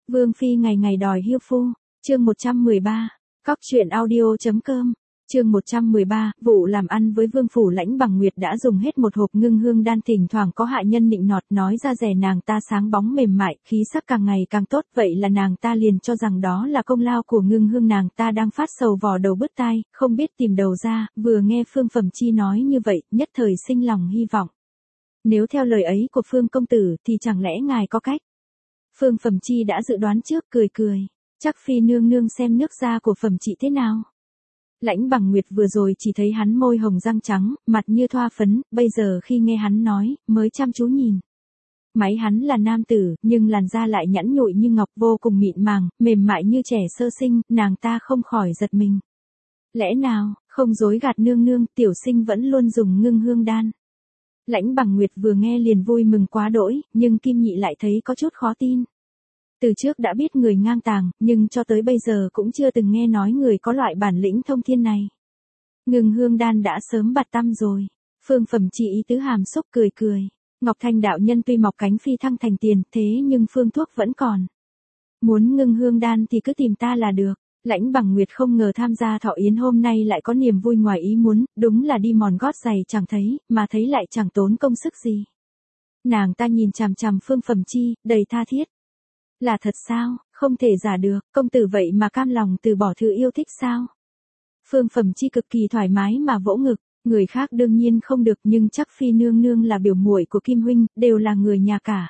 Vương phi ngày ngày đòi hiêu phu, chương 113, cóc truyện audio.com, chương 113, vụ làm ăn với Vương phủ Lãnh Bằng Nguyệt đã dùng hết một hộp ngưng hương đan, thỉnh thoảng có hạ nhân nịnh nọt nói ra rẻ nàng ta sáng bóng mềm mại, khí sắc càng ngày càng tốt, vậy là nàng ta liền cho rằng đó là công lao của ngưng hương, nàng ta đang phát sầu vò đầu bứt tai, không biết tìm đầu ra, vừa nghe Phương Phẩm Chi nói như vậy, nhất thời sinh lòng hy vọng. Nếu theo lời ấy của Phương công tử thì chẳng lẽ ngài có cách? Phương Phẩm Chi đã dự đoán trước, cười cười, chắc phi nương nương xem nước da của Phẩm Chị thế nào. Lãnh Bằng Nguyệt vừa rồi chỉ thấy hắn môi hồng răng trắng, mặt như thoa phấn, bây giờ khi nghe hắn nói, mới chăm chú nhìn. Máy hắn là nam tử, nhưng làn da lại nhẵn nhụi như ngọc, vô cùng mịn màng, mềm mại như trẻ sơ sinh, nàng ta không khỏi giật mình. Lẽ nào, không dối gạt nương nương, tiểu sinh vẫn luôn dùng ngưng hương đan. Lãnh Bằng Nguyệt vừa nghe liền vui mừng quá đỗi, nhưng Kim Nhị lại thấy có chút khó tin. Từ trước đã biết người ngang tàng, nhưng cho tới bây giờ cũng chưa từng nghe nói người có loại bản lĩnh thông thiên này. Ngưng hương đan đã sớm bạt tăm rồi. Phương Phẩm Chi ý tứ hàm xúc, cười cười. Ngọc Thanh đạo nhân tuy mọc cánh phi thăng thành tiền, thế nhưng phương thuốc vẫn còn. Muốn ngưng hương đan thì cứ tìm ta là được. Lãnh Bằng Nguyệt không ngờ tham gia thọ yến hôm nay lại có niềm vui ngoài ý muốn, đúng là đi mòn gót giày chẳng thấy, mà thấy lại chẳng tốn công sức gì. Nàng ta nhìn chằm chằm Phương Phẩm Chi, đầy tha thiết. Là thật sao, không thể giả được, công tử vậy mà cam lòng từ bỏ thứ yêu thích sao? Phương Phẩm Chi cực kỳ thoải mái mà vỗ ngực, người khác đương nhiên không được, nhưng chắc phi nương nương là biểu muội của Kim huynh, đều là người nhà cả.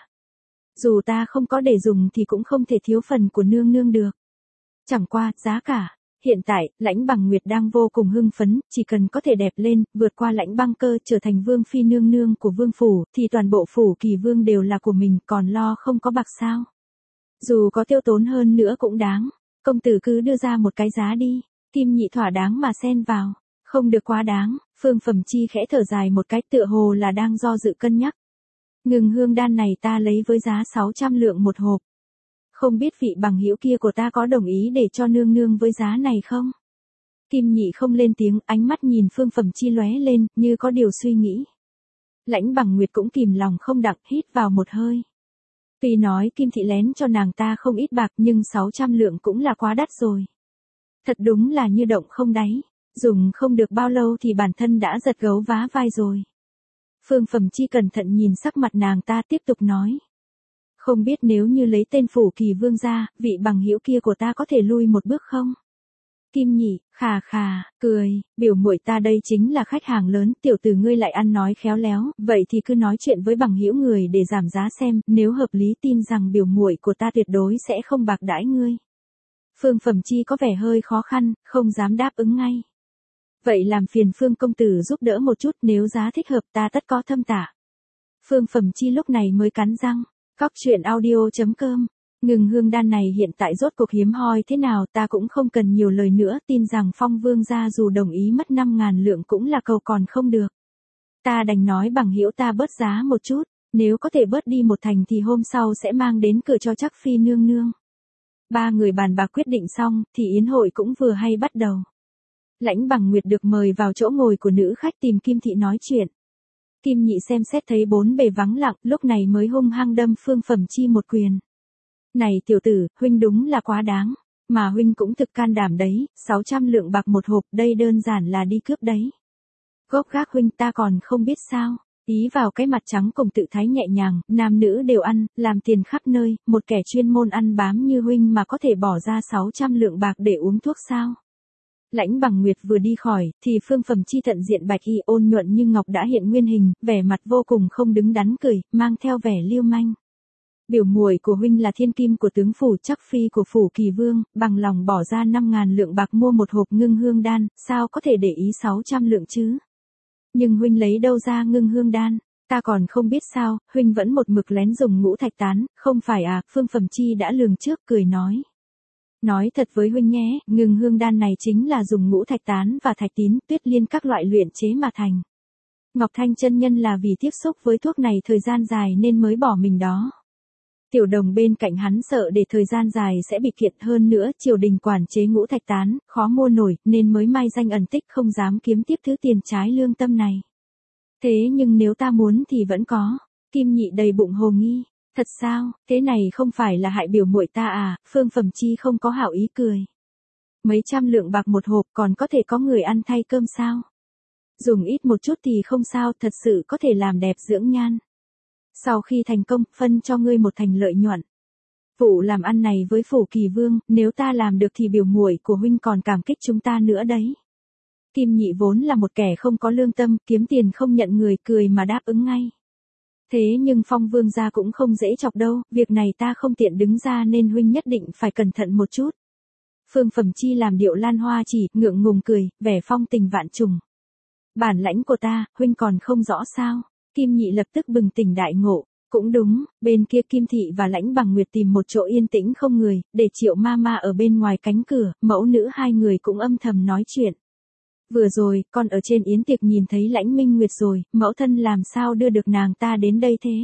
Dù ta không có để dùng thì cũng không thể thiếu phần của nương nương được. Chẳng qua, giá cả. Hiện tại, Lãnh Bằng Nguyệt đang vô cùng hưng phấn, chỉ cần có thể đẹp lên, vượt qua Lãnh Băng Cơ trở thành vương phi nương nương của vương phủ, thì toàn bộ phủ Kỳ Vương đều là của mình, còn lo không có bạc sao? Dù có tiêu tốn hơn nữa cũng đáng, công tử cứ đưa ra một cái giá đi. Kim Nhị thỏa đáng mà xen vào, không được quá đáng. Phương Phẩm Chi khẽ thở dài một cái, tựa hồ là đang do dự cân nhắc. Ngưng hương đan này ta lấy với giá 600 lượng một hộp. Không biết vị bằng hữu kia của ta có đồng ý để cho nương nương với giá này không? Kim Nhị không lên tiếng, ánh mắt nhìn Phương Phẩm Chi lóe lên, như có điều suy nghĩ. Lãnh Bằng Nguyệt cũng kìm lòng không đặng, hít vào một hơi. Tuy nói Kim Thị lén cho nàng ta không ít bạc, nhưng 600 lượng cũng là quá đắt rồi. Thật đúng là như động không đáy, dùng không được bao lâu thì bản thân đã giật gấu vá vai rồi. Phương Phẩm Chi cẩn thận nhìn sắc mặt nàng ta, tiếp tục nói. Không biết nếu như lấy tên phủ Kỳ Vương ra, vị bằng hữu kia của ta có thể lui một bước không? Kim Nhị, khà khà, cười, biểu muội ta đây chính là khách hàng lớn, tiểu tử ngươi lại ăn nói khéo léo, vậy thì cứ nói chuyện với bằng hữu người để giảm giá xem, nếu hợp lý tin rằng biểu muội của ta tuyệt đối sẽ không bạc đãi ngươi. Phương Phẩm Chi có vẻ hơi khó khăn, không dám đáp ứng ngay. Vậy làm phiền Phương công tử giúp đỡ một chút, nếu giá thích hợp ta tất có thâm tả. Phương Phẩm Chi lúc này mới cắn răng, cóc truyện audio.com. Ngưng hương đan này hiện tại rốt cuộc hiếm hoi thế nào ta cũng không cần nhiều lời nữa, tin rằng Phong Vương gia dù đồng ý mất 5.000 lượng cũng là cầu còn không được. Ta đành nói bằng hữu ta bớt giá một chút, nếu có thể bớt đi một thành thì hôm sau sẽ mang đến cửa cho chắc phi nương nương. Ba người bàn bạc quyết định xong, thì yến hội cũng vừa hay bắt đầu. Lãnh Bằng Nguyệt được mời vào chỗ ngồi của nữ khách tìm Kim Thị nói chuyện. Kim Nhị xem xét thấy bốn bề vắng lặng, lúc này mới hung hăng đâm Phương Phẩm Chi một quyền. Này tiểu tử, huynh đúng là quá đáng, mà huynh cũng thực can đảm đấy, 600 lượng bạc một hộp, đây đơn giản là đi cướp đấy. Gốc gác huynh ta còn không biết sao, ý vào cái mặt trắng cùng tự thái nhẹ nhàng, nam nữ đều ăn, làm tiền khắp nơi, một kẻ chuyên môn ăn bám như huynh mà có thể bỏ ra 600 lượng bạc để uống thuốc sao? Lãnh Bằng Nguyệt vừa đi khỏi, thì Phương Phẩm Chi thận diện bạch y ôn nhuận như ngọc đã hiện nguyên hình, vẻ mặt vô cùng không đứng đắn cười, mang theo vẻ lưu manh. Biểu muội của huynh là thiên kim của tướng phủ, chắc phi của phủ Kỳ Vương, bằng lòng bỏ ra 5.000 lượng bạc mua một hộp ngưng hương đan, sao có thể để ý 600 lượng chứ? Nhưng huynh lấy đâu ra ngưng hương đan? Ta còn không biết sao, huynh vẫn một mực lén dùng ngũ thạch tán, không phải à? Phương Phẩm Chi đã lường trước, cười nói. Nói thật với huynh nhé, ngưng hương đan này chính là dùng ngũ thạch tán và thạch tín, tuyết liên các loại luyện chế mà thành. Ngọc Thanh chân nhân là vì tiếp xúc với thuốc này thời gian dài nên mới bỏ mình đó. Tiểu Đồng bên cạnh hắn sợ để thời gian dài sẽ bị kiện, hơn nữa triều đình quản chế ngũ thạch tán, khó mua nổi, nên mới mai danh ẩn tích không dám kiếm tiếp thứ tiền trái lương tâm này. Thế nhưng nếu ta muốn thì vẫn có. Kim Nhị đầy bụng hồ nghi. Thật sao, thế này không phải là hại biểu muội ta à, Phương Phẩm Chi không có hảo ý cười. Mấy trăm lượng bạc một hộp còn có thể có người ăn thay cơm sao? Dùng ít một chút thì không sao, thật sự có thể làm đẹp dưỡng nhan. Sau khi thành công, phân cho ngươi một thành lợi nhuận. Vụ làm ăn này với Phủ Kỳ Vương, nếu ta làm được thì biểu muội của huynh còn cảm kích chúng ta nữa đấy. Kim Nhị vốn là một kẻ không có lương tâm, kiếm tiền không nhận người, cười mà đáp ứng ngay. Thế nhưng Phong Vương gia cũng không dễ chọc đâu, việc này ta không tiện đứng ra nên huynh nhất định phải cẩn thận một chút. Phương Phẩm Chi làm điệu lan hoa chỉ, ngượng ngùng cười, vẻ phong tình vạn trùng. Bản lãnh của ta, huynh còn không rõ sao? Kim Nhị lập tức bừng tỉnh đại ngộ. Cũng đúng, bên kia Kim Thị và Lãnh Bằng Nguyệt tìm một chỗ yên tĩnh không người, để Triệu Mama ở bên ngoài cánh cửa, mẫu nữ hai người cũng âm thầm nói chuyện. Vừa rồi, con ở trên yến tiệc nhìn thấy Lãnh Minh Nguyệt rồi, mẫu thân làm sao đưa được nàng ta đến đây thế?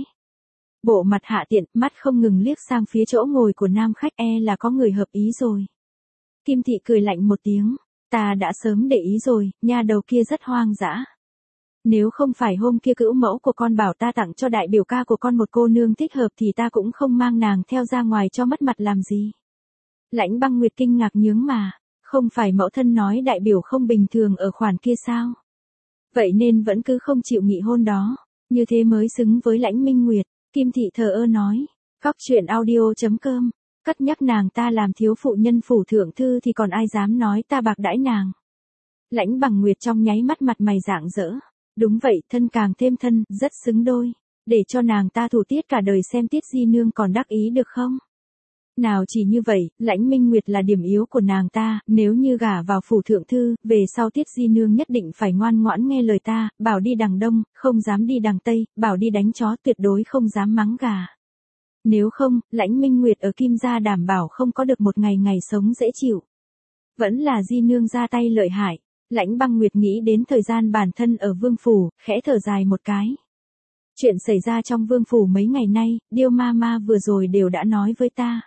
Bộ mặt hạ tiện, mắt không ngừng liếc sang phía chỗ ngồi của nam khách, là có người hợp ý rồi. Kim Thị cười lạnh một tiếng, ta đã sớm để ý rồi, nha đầu kia rất hoang dã. Nếu không phải hôm kia cữu mẫu của con bảo ta tặng cho đại biểu ca của con một cô nương thích hợp thì ta cũng không mang nàng theo ra ngoài cho mất mặt làm gì. Lãnh Băng Nguyệt kinh ngạc nhướng mà, không phải mẫu thân nói đại biểu không bình thường ở khoản kia sao? Vậy nên vẫn cứ không chịu nghị hôn đó, như thế mới xứng với Lãnh Minh Nguyệt. Kim Thị thờ ơ nói, Cóc truyện audio.com, cất nhắc nàng ta làm thiếu phụ nhân phủ thượng thư thì còn ai dám nói ta bạc đãi nàng. Lãnh Bằng Nguyệt trong nháy mắt mặt mày rạng rỡ. Đúng vậy, thân càng thêm thân, rất xứng đôi. Để cho nàng ta thủ tiết cả đời xem Tiết Di Nương còn đắc ý được không? Nào chỉ như vậy, Lãnh Minh Nguyệt là điểm yếu của nàng ta, nếu như gả vào phủ thượng thư, về sau Tiết Di Nương nhất định phải ngoan ngoãn nghe lời ta, bảo đi đằng đông, không dám đi đằng tây, bảo đi đánh chó tuyệt đối không dám mắng gà. Nếu không, Lãnh Minh Nguyệt ở Kim gia đảm bảo không có được một ngày ngày sống dễ chịu. Vẫn là Di Nương ra tay lợi hại. Lãnh Băng Nguyệt nghĩ đến thời gian bản thân ở Vương Phủ, khẽ thở dài một cái. Chuyện xảy ra trong Vương Phủ mấy ngày nay, Điêu Mama vừa rồi đều đã nói với ta.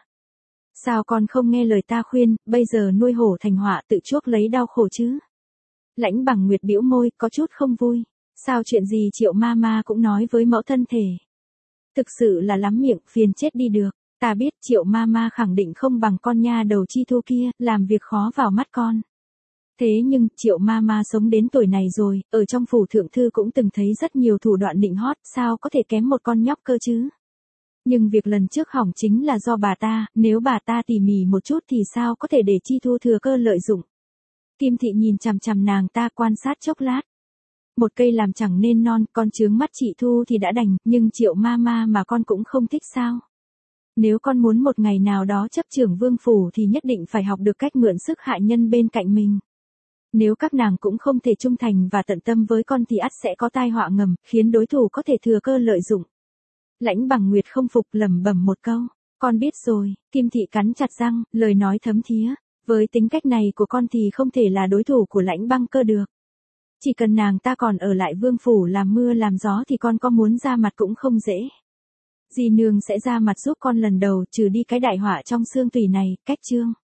Sao con không nghe lời ta khuyên, bây giờ nuôi hổ thành họa tự chuốc lấy đau khổ chứ? Lãnh Bằng Nguyệt bĩu môi, có chút không vui. Sao chuyện gì Triệu Mama cũng nói với mẫu thân thể? Thực sự là lắm miệng, phiền chết đi được. Ta biết Triệu Mama khẳng định không bằng con nha đầu Chi Thu kia, làm việc khó vào mắt con. Thế nhưng, Triệu Mama sống đến tuổi này rồi, ở trong phủ thượng thư cũng từng thấy rất nhiều thủ đoạn nịnh hót, sao có thể kém một con nhóc cơ chứ? Nhưng việc lần trước hỏng chính là do bà ta, nếu bà ta tỉ mỉ một chút thì sao có thể để Chi Thu thừa cơ lợi dụng? Kim Thị nhìn chằm chằm nàng ta quan sát chốc lát. Một cây làm chẳng nên non, con chướng mắt chị Thu thì đã đành, nhưng Triệu Mama mà con cũng không thích sao? Nếu con muốn một ngày nào đó chấp trưởng Vương Phủ thì nhất định phải học được cách mượn sức hạ nhân bên cạnh mình. Nếu các nàng cũng không thể trung thành và tận tâm với con thì ắt sẽ có tai họa ngầm, khiến đối thủ có thể thừa cơ lợi dụng. Lãnh Bằng Nguyệt không phục lẩm bẩm một câu, con biết rồi. Kim Thị cắn chặt răng, lời nói thấm thía, với tính cách này của con thì không thể là đối thủ của Lãnh Băng Cơ được. Chỉ cần nàng ta còn ở lại Vương Phủ làm mưa làm gió thì con có muốn ra mặt cũng không dễ. Di Nương sẽ ra mặt giúp con lần đầu, trừ đi cái đại họa trong xương tủy này, cách chương.